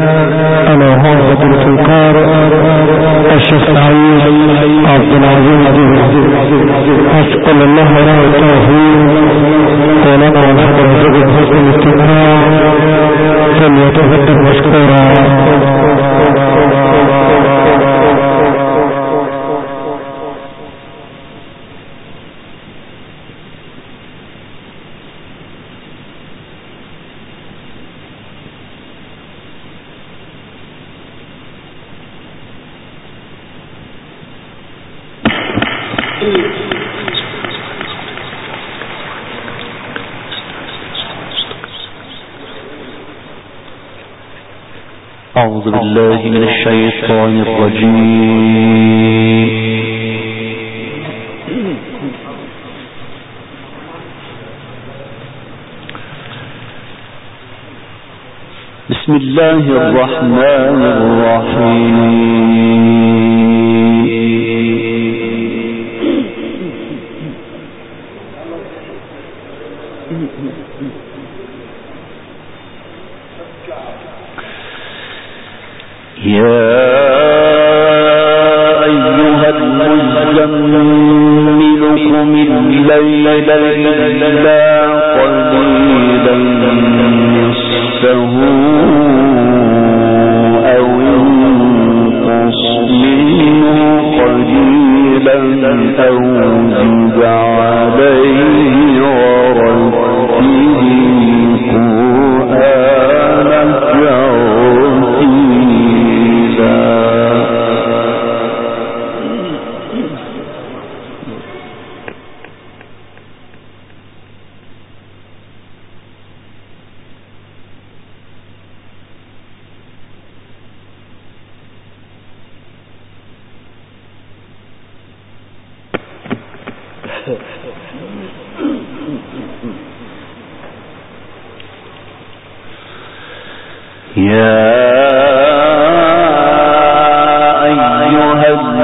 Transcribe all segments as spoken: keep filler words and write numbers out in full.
أنا هو فضيلة القارئ الشيخ سعيد عبد العزيز. أسأل الله له التوفيق ولنا ونحن نرجو حسن الاستماع فليتفضل مشكورا. أعوذ بالله من الشيطان الرجيم. بسم الله الرحمن الرحيم. يا أيها المزمل قم الليل إلا قليلا نصفه أو انقص منه قليلا أو زد عليه ورتل القرآن ترتيلا. يا أيها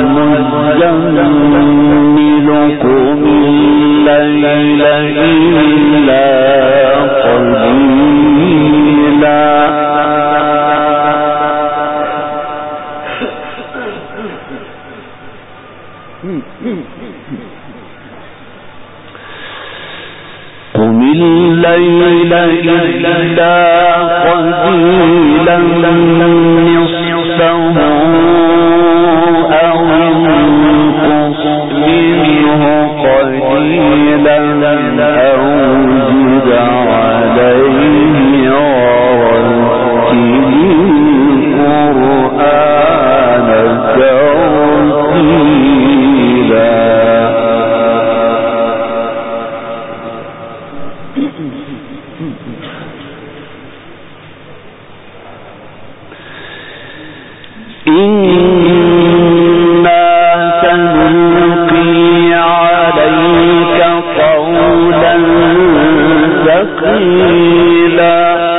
المزمل قم الليل إلا قليلا قم الليل إلا قليلا نصفه أو انقص منه قليلا أو زد عليه ورتل القرآن ترتيلا. إنا سنلقي عليك قولا ثقيلا.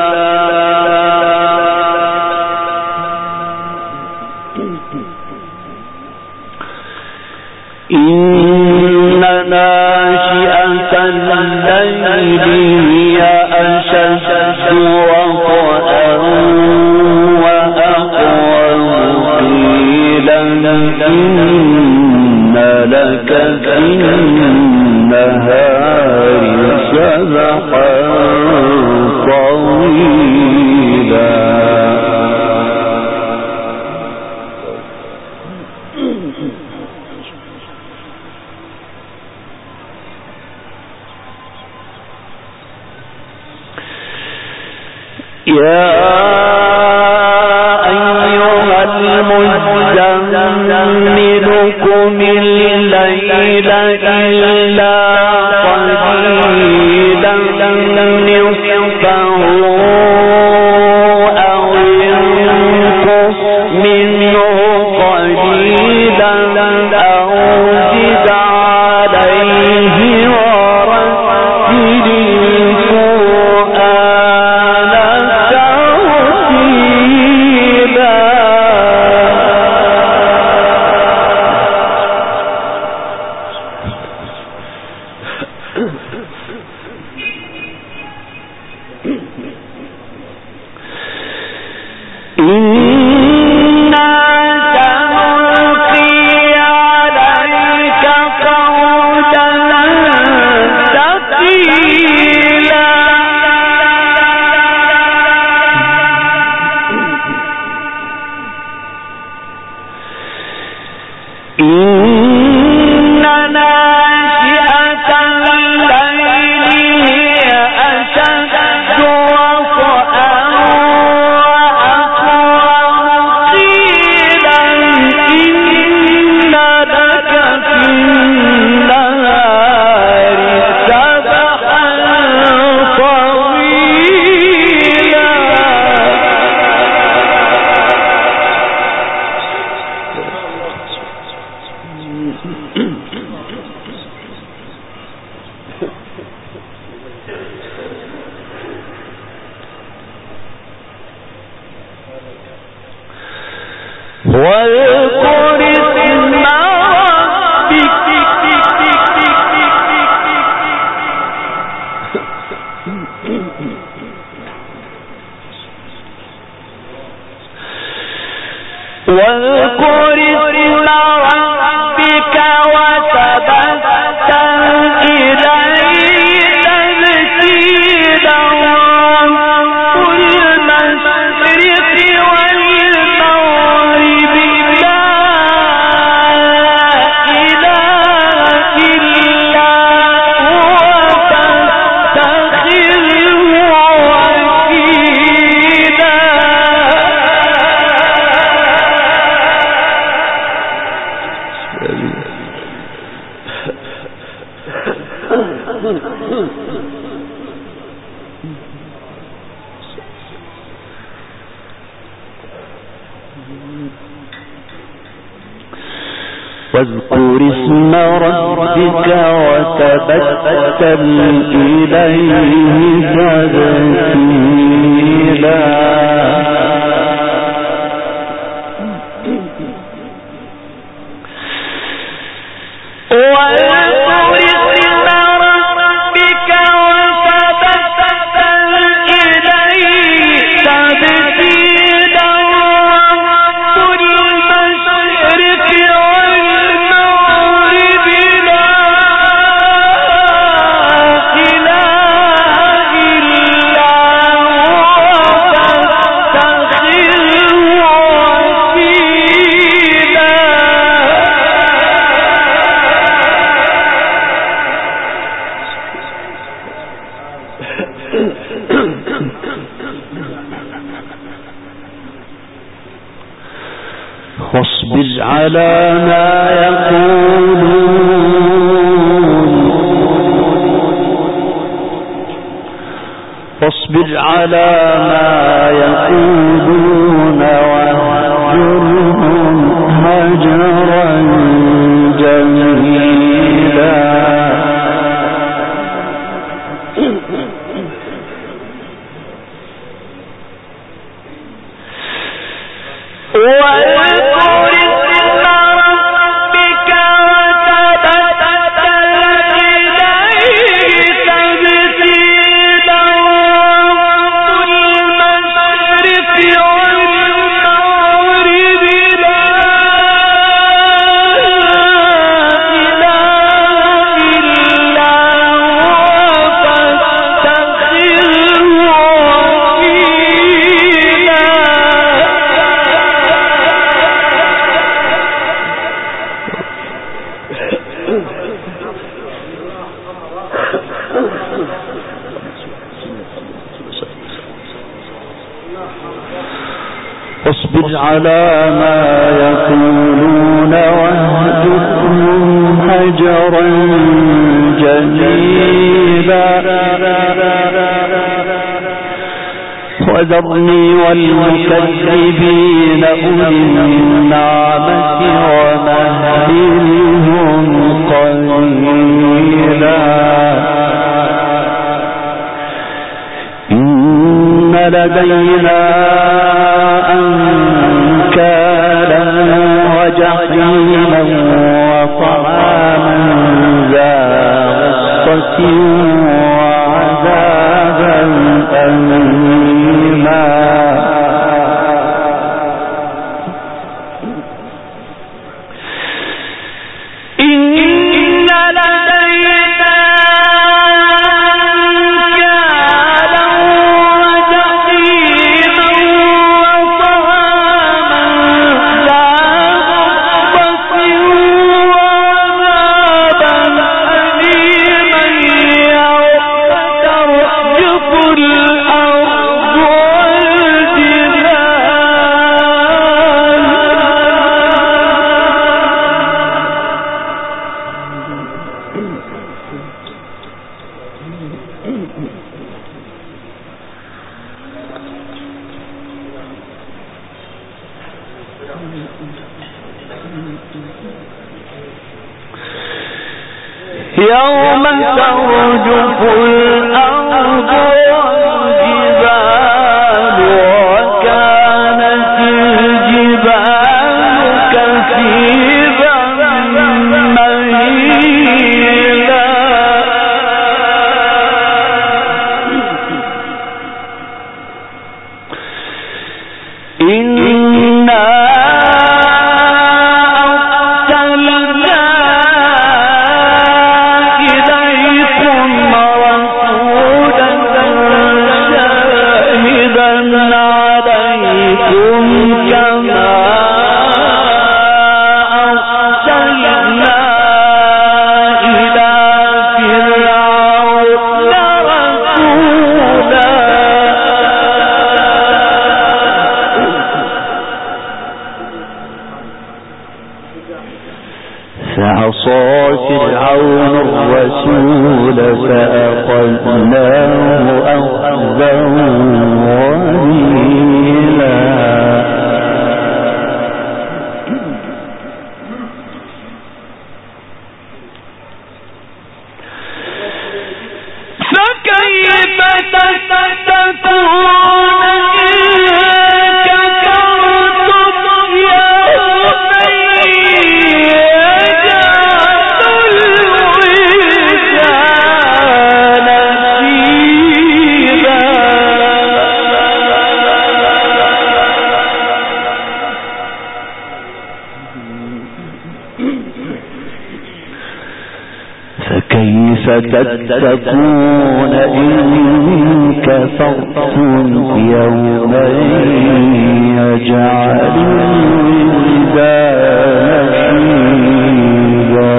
إن ناشئة الليل هي أشد وطئا وأقوم قيلا. إن لك في النهار سبحا طويلا. يا أيها المزمل قم الليل إلا قليلا نصفه أو انقص منه قليلا أو زد عليه ورتل القرآن ترتيلا. واذكر اسم ربك وتبتل إليه تبتيلا واصبر على ما يقولون واصبر على ما يقولون واهجرهم هجرا جميلا. واصبر على ما يقولون واهجرهم هجرا جميلا. وذرني والمكذبين أولي النعمة ومهلهم قليلا. إن لدينا أنكالا وجحيما وطعاما ذا غصة وعذابا أليما. يوم ترجف الأرض والجبال وكانت الجبال كثيبا مهيلا إنا فرعون الرسول فأخذناه أخذا وبيلا فكيف تتقون تتقون إن كفرتم يوما يجعل الولدان شيبا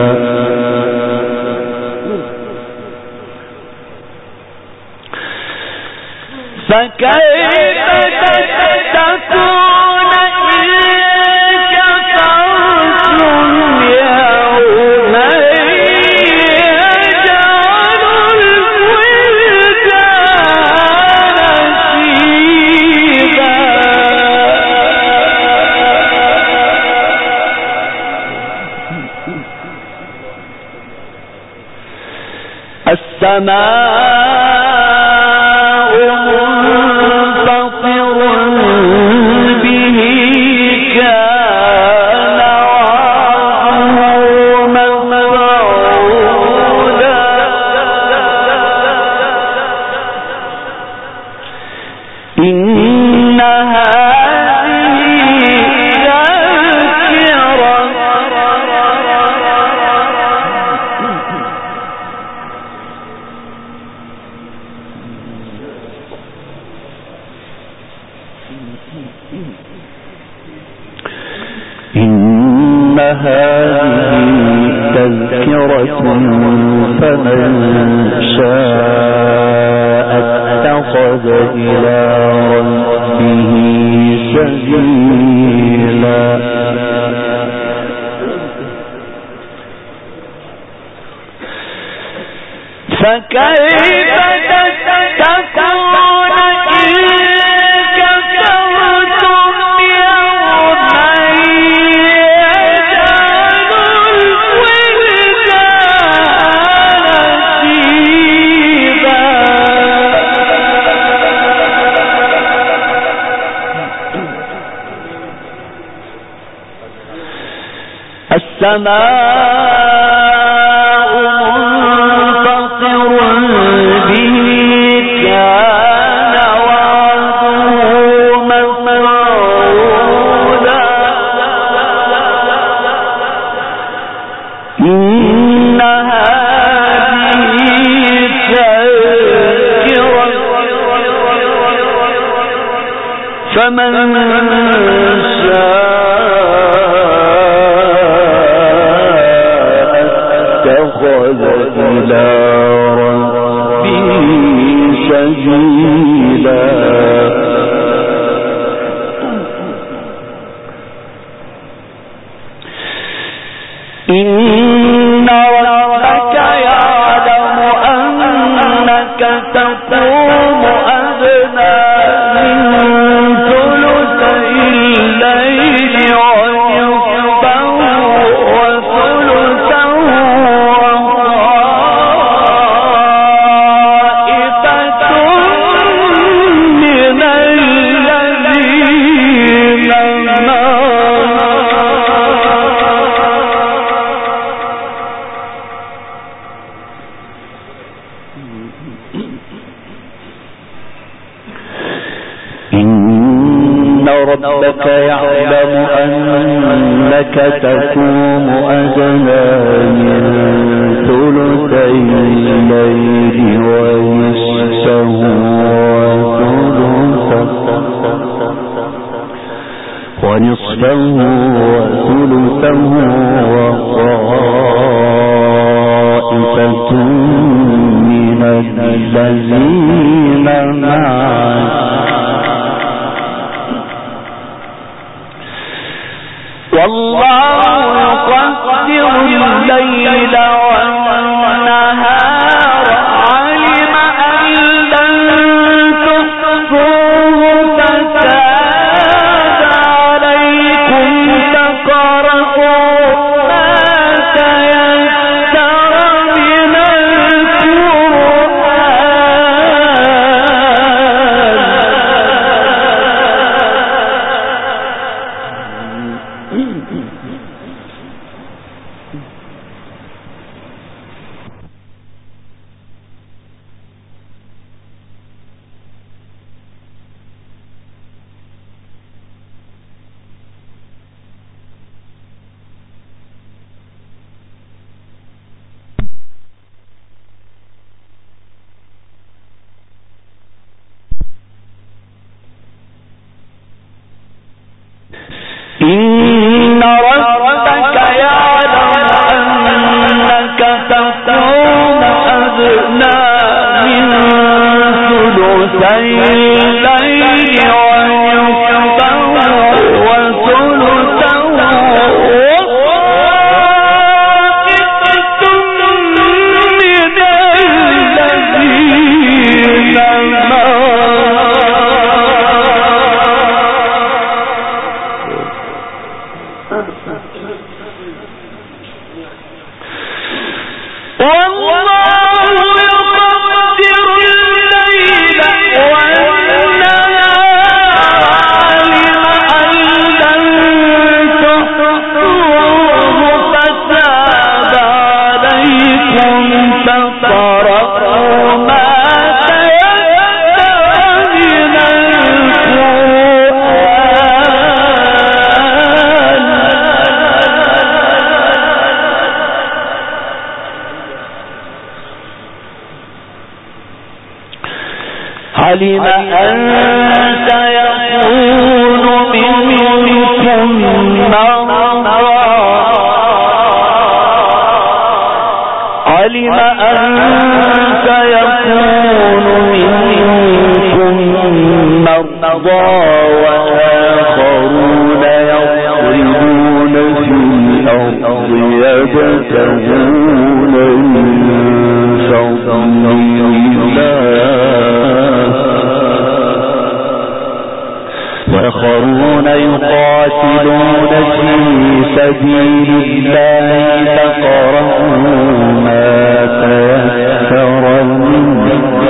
فكيف تتقون إن كفرتم يوما السماء منفطر به كان وعده مفعولا إن هذه تذكرة إن هذه تذكرة فمن شاء اتخذ إلى ربه سبيلا فكيف تتقون السماء منفطر به كان وعده مفعولا إن هذه تذكرة فمن شاء اتخذ إلى ربه سبيلا إن ربك يعلم أنك تقوم أدنى من ثلثي الليل ربك يعلم أنك تقوم أدنى من ثلثي الليل ونصفه ونصفه وثلثه وطائفة من الذين معك والله يقدر الليل والنهار علم أن لن تحصوه فتاب عليكم فاقرؤوا ما تيسر من إن ربك يعلم أنك تقوم أدنى من ثلثي الليل ونصفه وثلثه وطائفة من الذين علم أن سيكون منكم مرضى علم أن سيكون منكم مرضى وآخرون يضربون في الأرض يبتغون من فضل وآخرون يقاتلون في سبيل الله فاقرؤوا ما تيسر منه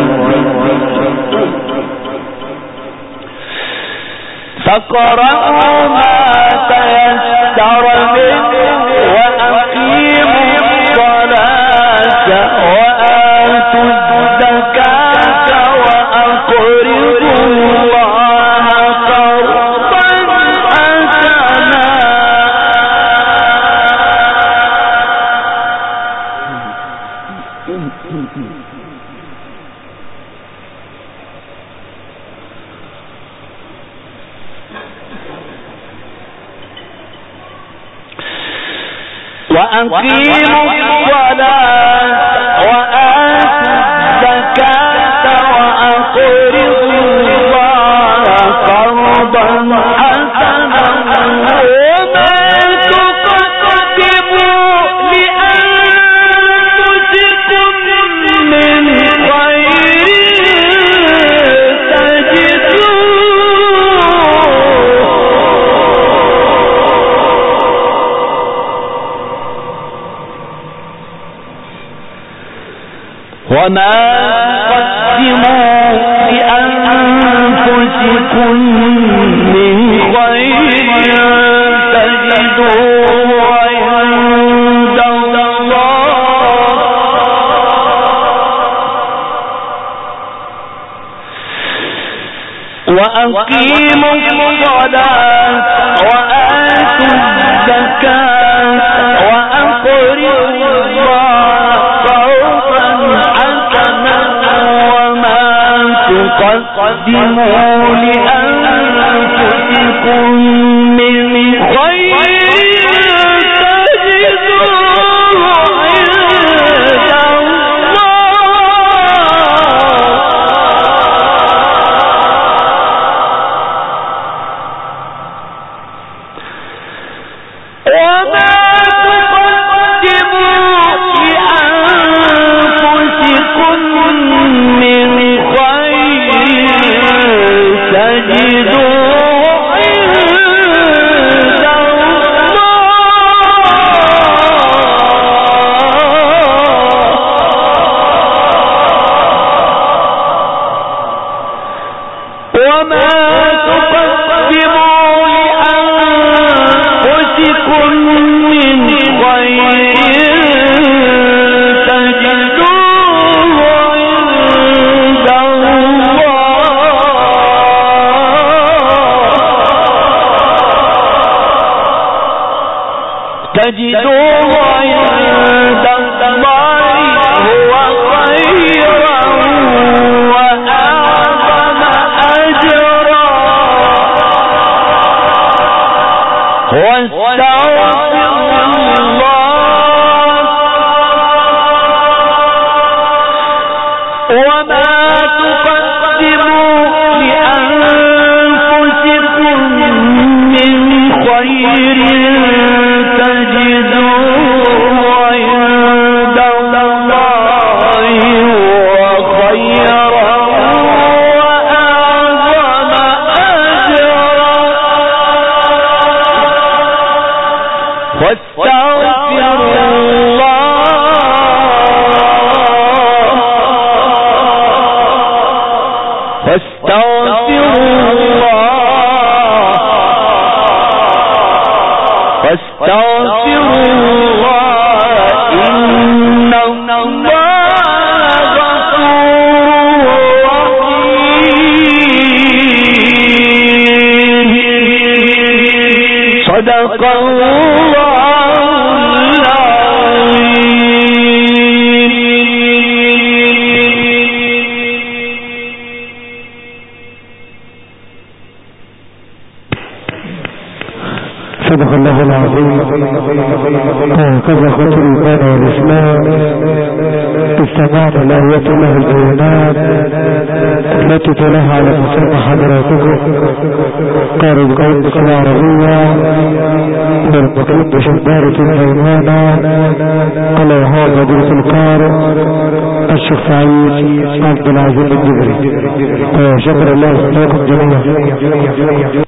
فاقرؤوا ما تيسر منه وأقيموا الصلاة وآتوا الزكاة وأقرضوا الله قرضا حسنا وأقيموا الصلاة وآتوا الزكاة وأقرضوا الله قرضا حسنا وما تقدموا لأنفسكم من خير وما تقدموا لأنفسكم من خير تجدوه عند الله وأقيموا الصلاة وآتوا الزكاة وأقرضوا الله قرضا حسنا وما تقدموا لأنفسكم من خير تجدوه عند الله هو خيرا وأعظم أجرا واستغفروا الله وما تقدموا لأنفسكم من خير صدق الله العظيم. هكذا خطر الإيمان والإسلام استمعنا لآيات الله البينات التي تلاها على مسمى حضراتكم قارب قولك العربية والمطلوب بشبارة الأيمانة قال هذا درس القارئ الشيخ سعيد عبد العزيز الجبري. شكر الله لكم جميعا.